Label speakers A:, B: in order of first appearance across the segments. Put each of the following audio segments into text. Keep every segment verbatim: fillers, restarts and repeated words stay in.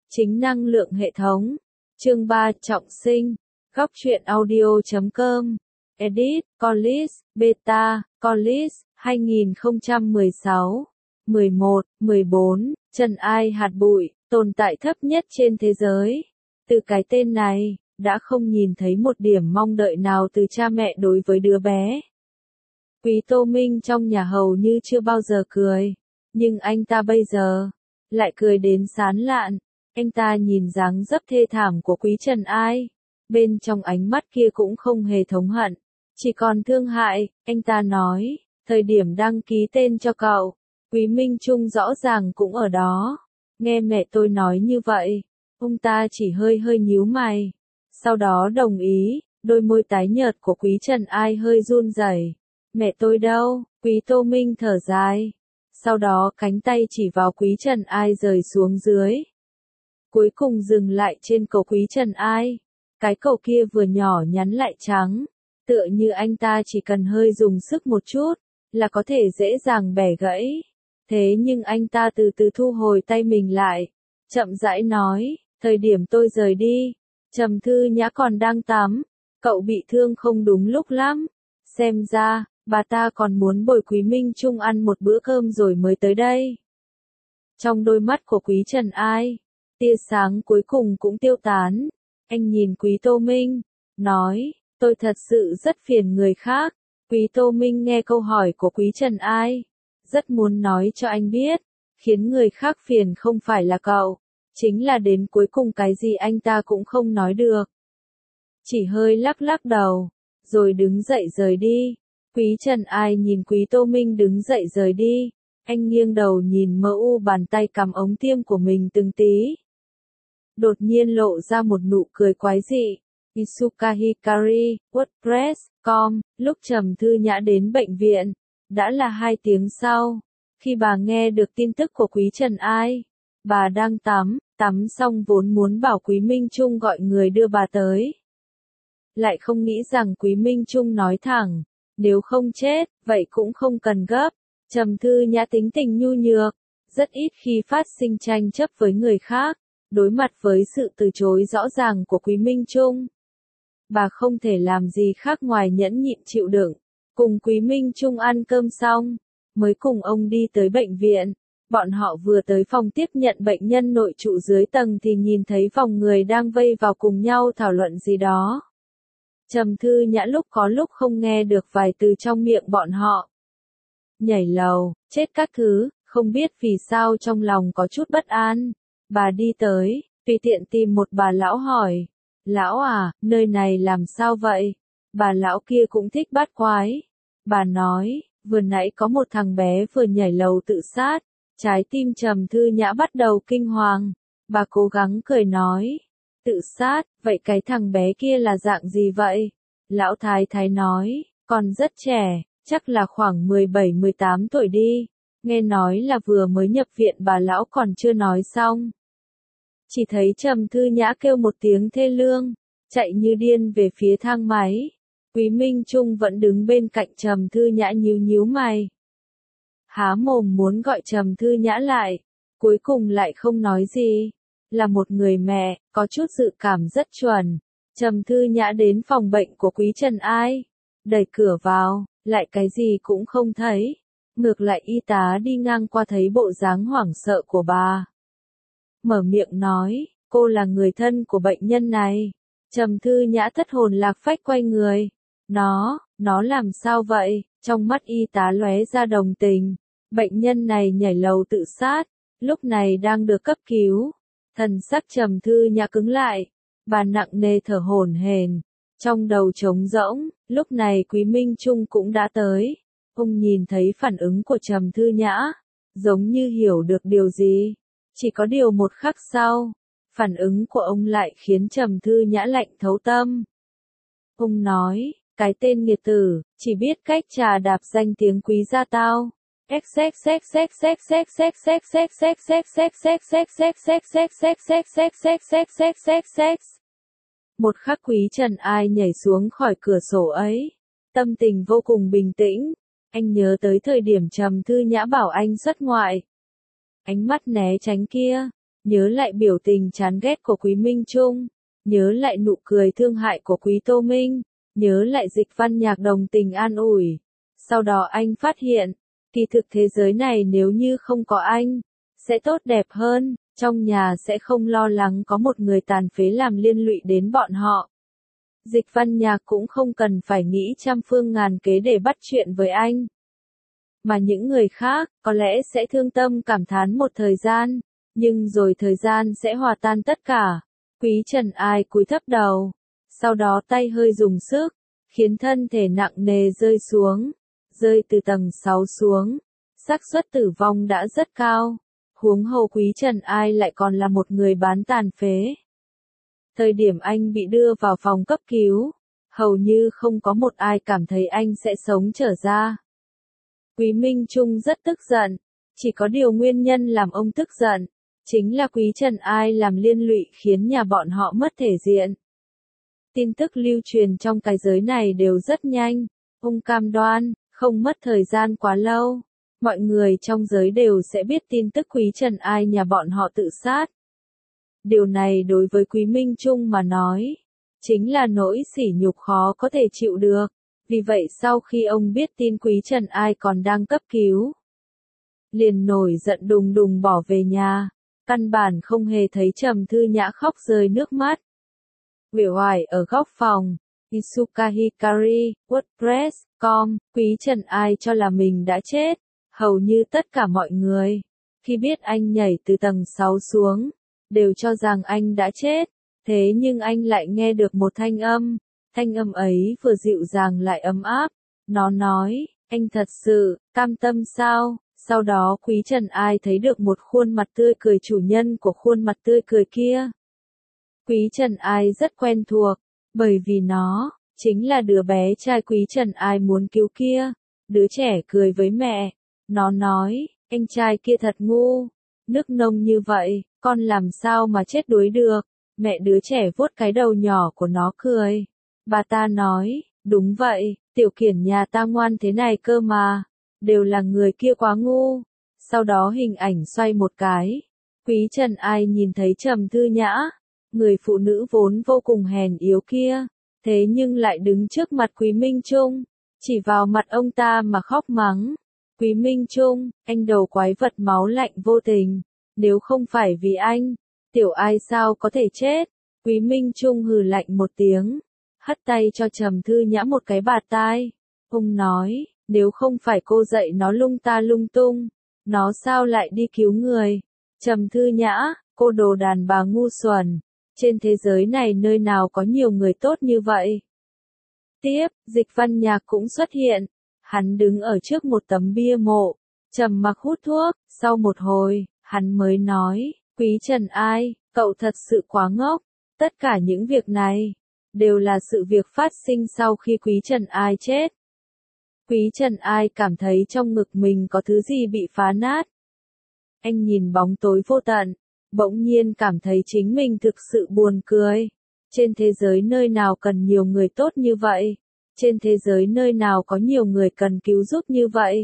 A: Chính năng lượng hệ thống. Chương ba Trọng sinh. Góc truyện audio chấm com. Edit, Collis, Beta, Collis, hai không một sáu, mười một, mười bốn, Trần Ai hạt bụi, tồn tại thấp nhất trên thế giới. Từ cái tên này, đã không nhìn thấy một điểm mong đợi nào từ cha mẹ đối với đứa bé. Quý Tô Minh trong nhà hầu như chưa bao giờ cười, nhưng anh ta bây giờ, lại cười đến sán lạn. Anh ta nhìn dáng dấp thê thảm của Quý Trần Ai, bên trong ánh mắt kia cũng không hề thống hận, chỉ còn thương hại. Anh ta nói, thời điểm đăng ký tên cho cậu, Quý Minh Trung rõ ràng cũng ở đó. Nghe mẹ tôi nói như vậy, ông ta chỉ hơi hơi nhíu mày, sau đó đồng ý. Đôi môi tái nhợt của Quý Trần Ai hơi run rẩy. Mẹ tôi đâu? Quý Tô Minh thở dài, sau đó cánh tay chỉ vào Quý Trần Ai rời xuống dưới, cuối cùng dừng lại trên cổ Quý Trần Ai. Cái cổ kia vừa nhỏ nhắn lại trắng, tựa như anh ta chỉ cần hơi dùng sức một chút, là có thể dễ dàng bẻ gãy. Thế nhưng anh ta từ từ thu hồi tay mình lại, chậm rãi nói, thời điểm tôi rời đi, Trầm Thư Nhã còn đang tắm, cậu bị thương không đúng lúc lắm. Xem ra, bà ta còn muốn bồi Quý Minh Trung ăn một bữa cơm rồi mới tới đây. Trong đôi mắt của Quý Trần Ai, tia sáng cuối cùng cũng tiêu tán. Anh nhìn Quý Tô Minh, nói, tôi thật sự rất phiền người khác. Quý Tô Minh nghe câu hỏi của Quý Trần Ai, rất muốn nói cho anh biết, khiến người khác phiền không phải là cậu, chính là đến cuối cùng cái gì anh ta cũng không nói được. Chỉ hơi lắc lắc đầu, rồi đứng dậy rời đi. Quý Trần Ai nhìn Quý Tô Minh đứng dậy rời đi, anh nghiêng đầu nhìn mơ u bàn tay cầm ống tiêm của mình từng tí. Đột nhiên lộ ra một nụ cười quái dị. Isuka Hikari, WordPress chấm com, lúc Trầm Thư Nhã đến bệnh viện, đã là hai tiếng sau. Khi bà nghe được tin tức của Quý Trần Ai, bà đang tắm, tắm xong vốn muốn bảo Quý Minh Trung gọi người đưa bà tới. Lại không nghĩ rằng Quý Minh Trung nói thẳng, nếu không chết, vậy cũng không cần gấp. Trầm Thư Nhã tính tình nhu nhược, rất ít khi phát sinh tranh chấp với người khác. Đối mặt với sự từ chối rõ ràng của Quý Minh Trung, bà không thể làm gì khác ngoài nhẫn nhịn chịu đựng. Cùng Quý Minh Trung ăn cơm xong, mới cùng ông đi tới bệnh viện. Bọn họ vừa tới phòng tiếp nhận bệnh nhân nội trụ dưới tầng thì nhìn thấy vòng người đang vây vào cùng nhau thảo luận gì đó. Trầm Thư Nhã lúc có lúc không nghe được vài từ trong miệng bọn họ. Nhảy lầu, chết các thứ, không biết vì sao trong lòng có chút bất an. Bà đi tới, tùy tiện tìm một bà lão hỏi, lão à, nơi này làm sao vậy? Bà lão kia cũng thích bát quái. Bà nói, vừa nãy có một thằng bé vừa nhảy lầu tự sát. Trái tim Trầm Thư Nhã bắt đầu kinh hoàng. Bà cố gắng cười nói, tự sát, vậy cái thằng bé kia là dạng gì vậy? Lão thái thái nói, còn rất trẻ, chắc là khoảng mười bảy mười tám tuổi đi. Nghe nói là vừa mới nhập viện. Bà lão còn chưa nói xong, chỉ thấy Trầm Thư Nhã kêu một tiếng thê lương, chạy như điên về phía thang máy. Quý Minh Trung vẫn đứng bên cạnh Trầm Thư Nhã nhíu nhíu mày, há mồm muốn gọi Trầm Thư Nhã lại, cuối cùng lại không nói gì. Là một người mẹ, có chút dự cảm rất chuẩn. Trầm Thư Nhã đến phòng bệnh của Quý Trần Ai, đẩy cửa vào, lại cái gì cũng không thấy. Ngược lại y tá đi ngang qua thấy bộ dáng hoảng sợ của bà, mở miệng nói, cô là người thân của bệnh nhân này. Trầm Thư Nhã thất hồn lạc phách quay người. Nó, nó làm sao vậy? Trong mắt y tá lóe ra đồng tình. Bệnh nhân này nhảy lầu tự sát, lúc này đang được cấp cứu. Thần sắc Trầm Thư Nhã cứng lại, bà nặng nề thở hổn hển, trong đầu trống rỗng. Lúc này Quý Minh Trung cũng đã tới. Ông nhìn thấy phản ứng của Trầm Thư Nhã, giống như hiểu được điều gì. Chỉ có điều một khắc sau, phản ứng của ông lại khiến Trầm Thư Nhã lạnh thấu tâm. Ông nói, cái tên nghiệt tử, chỉ biết cách trà đạp danh tiếng Quý gia tao. Một khắc Quý Trần Ai nhảy xuống khỏi cửa sổ ấy, tâm tình vô cùng bình tĩnh. Anh nhớ tới thời điểm Trầm Thư Nhã bảo anh xuất ngoại, ánh mắt né tránh kia, nhớ lại biểu tình chán ghét của Quý Minh Trung, nhớ lại nụ cười thương hại của Quý Tô Minh, nhớ lại Dịch Văn Nhạc đồng tình an ủi. Sau đó anh phát hiện, kỳ thực thế giới này nếu như không có anh, sẽ tốt đẹp hơn, trong nhà sẽ không lo lắng có một người tàn phế làm liên lụy đến bọn họ. Dịch Văn Nhạc cũng không cần phải nghĩ trăm phương ngàn kế để bắt chuyện với anh. Mà những người khác, có lẽ sẽ thương tâm cảm thán một thời gian, nhưng rồi thời gian sẽ hòa tan tất cả. Quý Trần Ai cúi thấp đầu, sau đó tay hơi dùng sức, khiến thân thể nặng nề rơi xuống, rơi từ tầng sáu xuống. Xác suất tử vong đã rất cao, huống hồ Quý Trần Ai lại còn là một người bán tàn phế. Thời điểm anh bị đưa vào phòng cấp cứu, hầu như không có một ai cảm thấy anh sẽ sống trở ra. Quý Minh Trung rất tức giận, chỉ có điều nguyên nhân làm ông tức giận, chính là Quý Trần Ai làm liên lụy khiến nhà bọn họ mất thể diện. Tin tức lưu truyền trong cái giới này đều rất nhanh, ông cam đoan, không mất thời gian quá lâu, mọi người trong giới đều sẽ biết tin tức Quý Trần Ai nhà bọn họ tự sát. Điều này đối với Quý Minh Trung mà nói, chính là nỗi sỉ nhục khó có thể chịu được. Vì vậy sau khi ông biết tin Quý Trần Ai còn đang cấp cứu, liền nổi giận đùng đùng bỏ về nhà, căn bản không hề thấy Trầm Thư Nhã khóc rơi nước mắt. Uể oải ở góc phòng, Isuka Hikari, WordPress chấm com, Quý Trần Ai cho là mình đã chết, hầu như tất cả mọi người, khi biết anh nhảy từ tầng sáu xuống, đều cho rằng anh đã chết, thế nhưng anh lại nghe được một thanh âm. Thanh âm ấy vừa dịu dàng lại ấm áp, nó nói, anh thật sự, cam tâm sao? Sau đó Quý Trần Ai thấy được một khuôn mặt tươi cười chủ nhân của khuôn mặt tươi cười kia. Quý Trần Ai rất quen thuộc, bởi vì nó, chính là đứa bé trai Quý Trần Ai muốn cứu kia. Đứa trẻ cười với mẹ, nó nói, anh trai kia thật ngu, nước nông như vậy, con làm sao mà chết đuối được? Mẹ đứa trẻ vuốt cái đầu nhỏ của nó cười. Bà ta nói, đúng vậy, tiểu kiển nhà ta ngoan thế này cơ mà, đều là người kia quá ngu. Sau đó hình ảnh xoay một cái, Quý Trần Ai nhìn thấy Trầm Thư Nhã, người phụ nữ vốn vô cùng hèn yếu kia, thế nhưng lại đứng trước mặt Quý Minh Trung, chỉ vào mặt ông ta mà khóc mắng. Quý Minh Trung, anh đầu quái vật máu lạnh vô tình, nếu không phải vì anh, tiểu Ai sao có thể chết? Quý Minh Trung hừ lạnh một tiếng, hất tay cho Trầm Thư Nhã một cái bạt tai. Ông nói, nếu không phải cô dạy nó lung ta lung tung, nó sao lại đi cứu người? Trầm Thư Nhã, cô đồ đàn bà ngu xuẩn, trên thế giới này nơi nào có nhiều người tốt như vậy? Tiếp, Dịch Văn Nhạc cũng xuất hiện, hắn đứng ở trước một tấm bia mộ, trầm mặc hút thuốc, sau một hồi, hắn mới nói, Quý Trần Ai, cậu thật sự quá ngốc, tất cả những việc này đều là sự việc phát sinh sau khi Quý Trần Ai chết. Quý Trần Ai cảm thấy trong ngực mình có thứ gì bị phá nát. Anh nhìn bóng tối vô tận, bỗng nhiên cảm thấy chính mình thực sự buồn cười. Trên thế giới nơi nào cần nhiều người tốt như vậy? Trên thế giới nơi nào có nhiều người cần cứu giúp như vậy?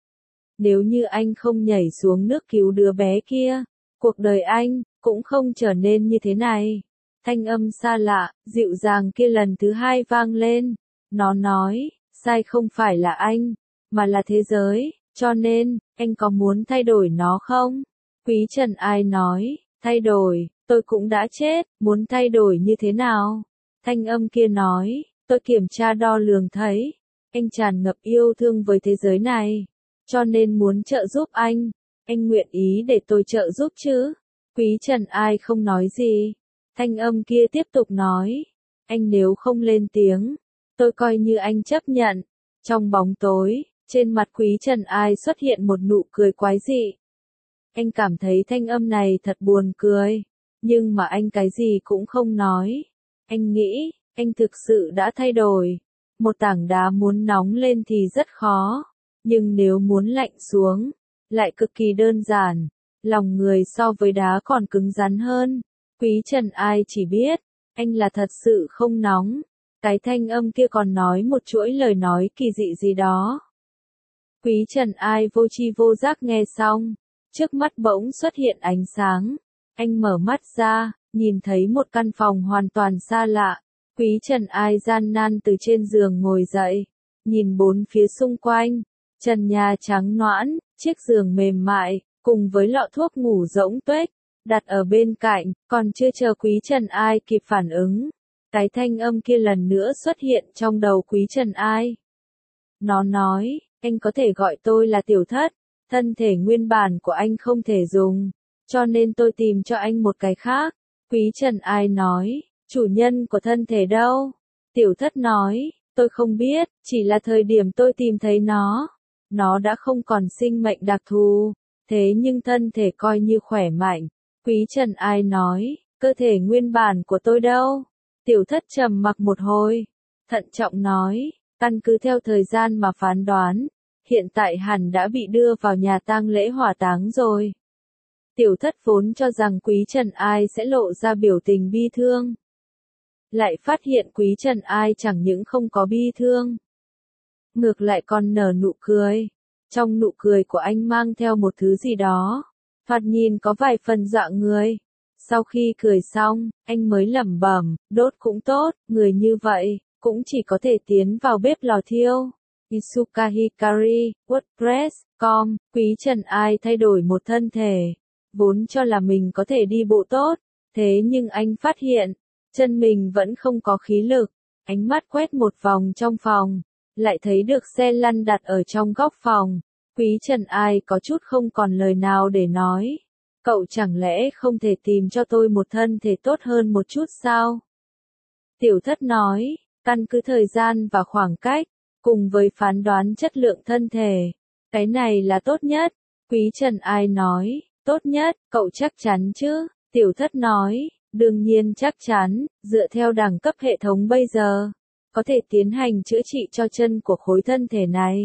A: Nếu như anh không nhảy xuống nước cứu đứa bé kia, cuộc đời anh cũng không trở nên như thế này. Thanh âm xa lạ, dịu dàng kia lần thứ hai vang lên. Nó nói, sai không phải là anh, mà là thế giới, cho nên, anh có muốn thay đổi nó không? Quý Trần Ai nói, thay đổi, tôi cũng đã chết, muốn thay đổi như thế nào? Thanh âm kia nói, tôi kiểm tra đo lường thấy, anh tràn ngập yêu thương với thế giới này, cho nên muốn trợ giúp anh, anh nguyện ý để tôi trợ giúp chứ? Quý Trần Ai không nói gì. Thanh âm kia tiếp tục nói, anh nếu không lên tiếng, tôi coi như anh chấp nhận. Trong bóng tối, trên mặt Quý Trần Ai xuất hiện một nụ cười quái dị. Anh cảm thấy thanh âm này thật buồn cười, nhưng mà anh cái gì cũng không nói. Anh nghĩ, anh thực sự đã thay đổi. Một tảng đá muốn nóng lên thì rất khó, nhưng nếu muốn lạnh xuống, lại cực kỳ đơn giản. Lòng người so với đá còn cứng rắn hơn. Quý Trần Ai chỉ biết, anh là thật sự không nóng. Cái thanh âm kia còn nói một chuỗi lời nói kỳ dị gì đó. Quý Trần Ai vô tri vô giác nghe xong, trước mắt bỗng xuất hiện ánh sáng. Anh mở mắt ra, nhìn thấy một căn phòng hoàn toàn xa lạ. Quý Trần Ai gian nan từ trên giường ngồi dậy, nhìn bốn phía xung quanh, trần nhà trắng nõn, chiếc giường mềm mại, cùng với lọ thuốc ngủ rỗng tuếch, đặt ở bên cạnh, còn chưa chờ Quý Trần Ai kịp phản ứng. Cái thanh âm kia lần nữa xuất hiện trong đầu Quý Trần Ai. Nó nói, anh có thể gọi tôi là tiểu thất, thân thể nguyên bản của anh không thể dùng, cho nên tôi tìm cho anh một cái khác. Quý Trần Ai nói, chủ nhân của thân thể đâu? Tiểu thất nói, tôi không biết, chỉ là thời điểm tôi tìm thấy nó. Nó đã không còn sinh mệnh đặc thù, thế nhưng thân thể coi như khỏe mạnh. Quý Trần Ai nói, cơ thể nguyên bản của tôi đâu? Tiểu thất trầm mặc một hồi, thận trọng nói, căn cứ theo thời gian mà phán đoán, hiện tại hẳn đã bị đưa vào nhà tang lễ hỏa táng rồi. Tiểu thất vốn cho rằng Quý Trần Ai sẽ lộ ra biểu tình bi thương. Lại phát hiện Quý Trần Ai chẳng những không có bi thương, ngược lại còn nở nụ cười. Trong nụ cười của anh mang theo một thứ gì đó, thoạt nhìn có vài phần dọa người. Sau khi cười xong, anh mới lẩm bẩm, đốt cũng tốt, người như vậy, cũng chỉ có thể tiến vào bếp lò thiêu. Isuka Hikari, WordPress chấm com, Quý Trần Ai thay đổi một thân thể. Vốn cho là mình có thể đi bộ tốt, thế nhưng anh phát hiện, chân mình vẫn không có khí lực. Ánh mắt quét một vòng trong phòng, lại thấy được xe lăn đặt ở trong góc phòng. Quý Trần Ai có chút không còn lời nào để nói. Cậu chẳng lẽ không thể tìm cho tôi một thân thể tốt hơn một chút sao? Tiểu thất nói, căn cứ thời gian và khoảng cách, cùng với phán đoán chất lượng thân thể, cái này là tốt nhất. Quý Trần Ai nói, tốt nhất, cậu chắc chắn chứ? Tiểu thất nói, đương nhiên chắc chắn, dựa theo đẳng cấp hệ thống bây giờ, có thể tiến hành chữa trị cho chân của khối thân thể này.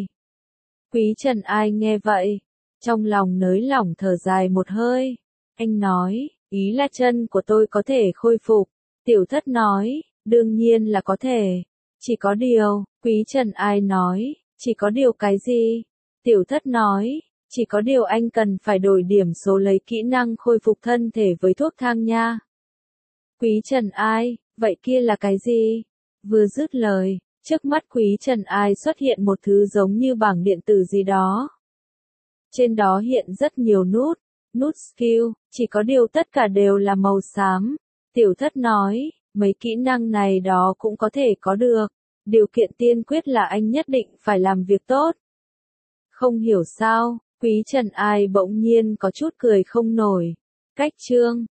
A: Quý Trần Ai nghe vậy, trong lòng nới lỏng thở dài một hơi. Anh nói, ý là chân của tôi có thể khôi phục. Tiểu thất nói, đương nhiên là có thể. Chỉ có điều, Quý Trần Ai nói, chỉ có điều cái gì? Tiểu thất nói, chỉ có điều anh cần phải đổi điểm số lấy kỹ năng khôi phục thân thể với thuốc thang nha. Quý Trần Ai, vậy kia là cái gì? Vừa dứt lời, trước mắt Quý Trần Ai xuất hiện một thứ giống như bảng điện tử gì đó. Trên đó hiện rất nhiều nút, nút skill, chỉ có điều tất cả đều là màu xám. Tiểu thất nói, mấy kỹ năng này đó cũng có thể có được, điều kiện tiên quyết là anh nhất định phải làm việc tốt. Không hiểu sao, Quý Trần Ai bỗng nhiên có chút cười không nổi. Cách chương